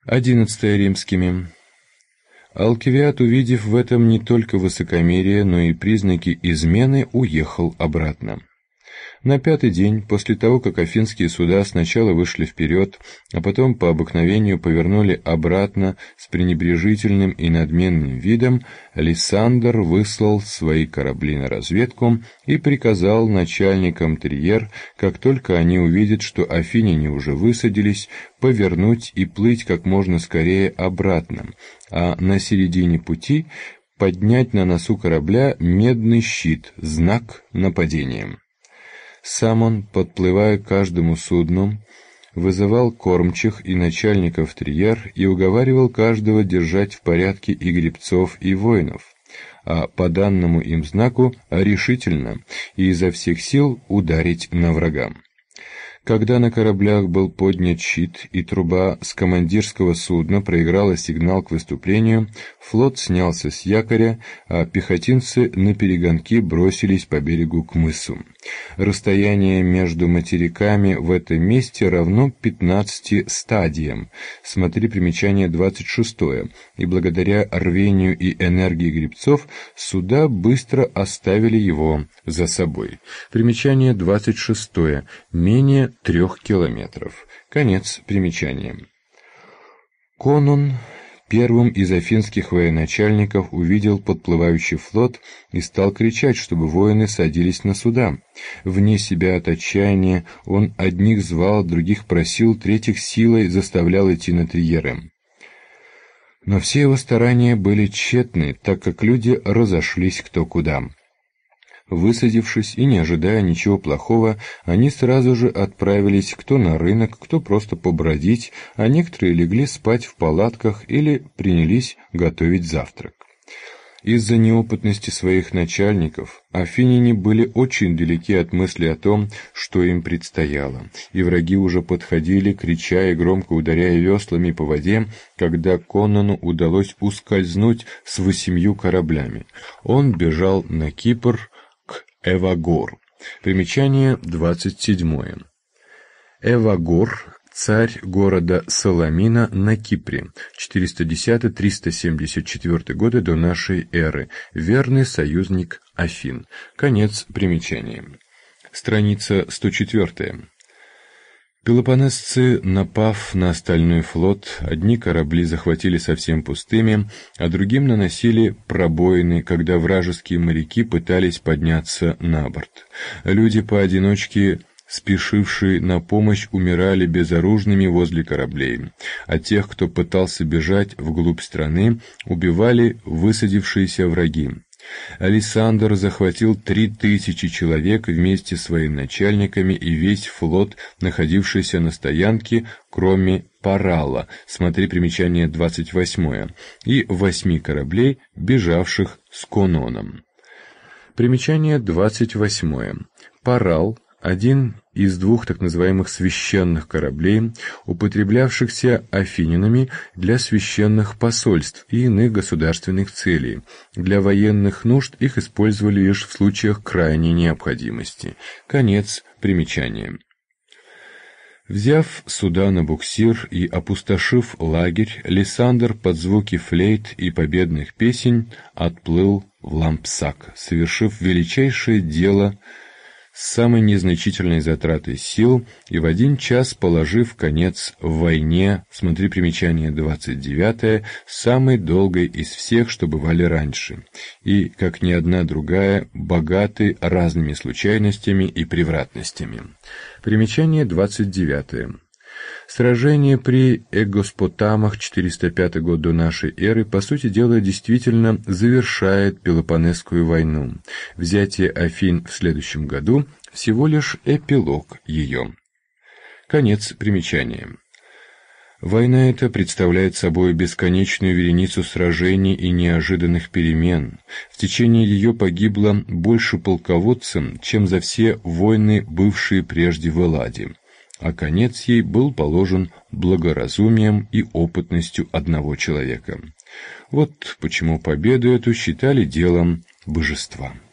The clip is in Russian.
11 римскими. Алкивиад, увидев в этом не только высокомерие, но и признаки измены, уехал обратно. На 5-й день, после того, как афинские суда сначала вышли вперед, а потом по обыкновению повернули обратно с пренебрежительным и надменным видом, Лисандр выслал свои корабли на разведку и приказал начальникам триер, как только они увидят, что афиняне уже высадились, повернуть и плыть как можно скорее обратно, а на середине пути поднять на носу корабля медный щит, знак нападения. Сам он, подплывая к каждому судну, вызывал кормчих и начальников триер и уговаривал каждого держать в порядке и гребцов, и воинов, а по данному им знаку решительно и изо всех сил ударить на врага. Когда на кораблях был поднят щит и труба с командирского судна проиграла сигнал к выступлению, флот снялся с якоря, а пехотинцы наперегонки бросились по берегу к мысу. Расстояние между материками в этом месте равно 15 стадиям, смотри примечание 26, и благодаря рвению и энергии гребцов суда быстро оставили его за собой. Примечание 26, менее 3 километров. Конец примечания. Конон, первым из афинских военачальников, увидел подплывающий флот и стал кричать, чтобы воины садились на суда. Вне себя от отчаяния он одних звал, других просил, третьих силой заставлял идти на триеры. Но все его старания были тщетны, так как люди разошлись кто куда. Высадившись и не ожидая ничего плохого, они сразу же отправились кто на рынок, кто просто побродить, а некоторые легли спать в палатках или принялись готовить завтрак. Из-за неопытности своих начальников афиняне были очень далеки от мысли о том, что им предстояло, и враги уже подходили, крича и громко ударяя веслами по воде, когда Конону удалось ускользнуть с 8 кораблями. Он бежал на Кипр, к Эвагор. Примечание 27. Эвагор — царь города Саламина на Кипре, 410-374 годы до нашей эры, верный союзник Афин. Конец примечания. Страница 104. Пелопоннесцы, напав на остальной флот, одни корабли захватили совсем пустыми, а другим наносили пробоины, когда вражеские моряки пытались подняться на борт. Люди поодиночке, спешившие на помощь, умирали безоружными возле кораблей, а тех, кто пытался бежать вглубь страны, убивали высадившиеся враги. Александр захватил 3000 человек вместе с своими начальниками и весь флот, находившийся на стоянке, кроме Парала, смотри примечание 28, и 8 кораблей, бежавших с Кононом. Примечание 28. Парал — один из 2 так называемых священных кораблей, употреблявшихся афинянами для священных посольств и иных государственных целей. Для военных нужд их использовали лишь в случаях крайней необходимости. Конец примечания. Взяв суда на буксир и опустошив лагерь, Лисандр под звуки флейт и победных песен отплыл в Лампсак, совершив величайшее дело с самой незначительной затратой сил и в 1 час положив конец войне, смотри примечание 29, самой долгой из всех, что бывали раньше, и, как ни одна другая, богатой разными случайностями и превратностями. Примечание 29. Сражение при Эгоспотамах, 405 год до нашей эры, по сути дела, действительно завершает Пелопоннесскую войну. Взятие Афин в следующем году — всего лишь эпилог ее. Конец примечания. Война эта представляет собой бесконечную вереницу сражений и неожиданных перемен. В течение ее погибло больше полководцев, чем за все войны, бывшие прежде в Элладе, а конец ей был положен благоразумием и опытностью одного человека. Вот почему победу эту считали делом божества.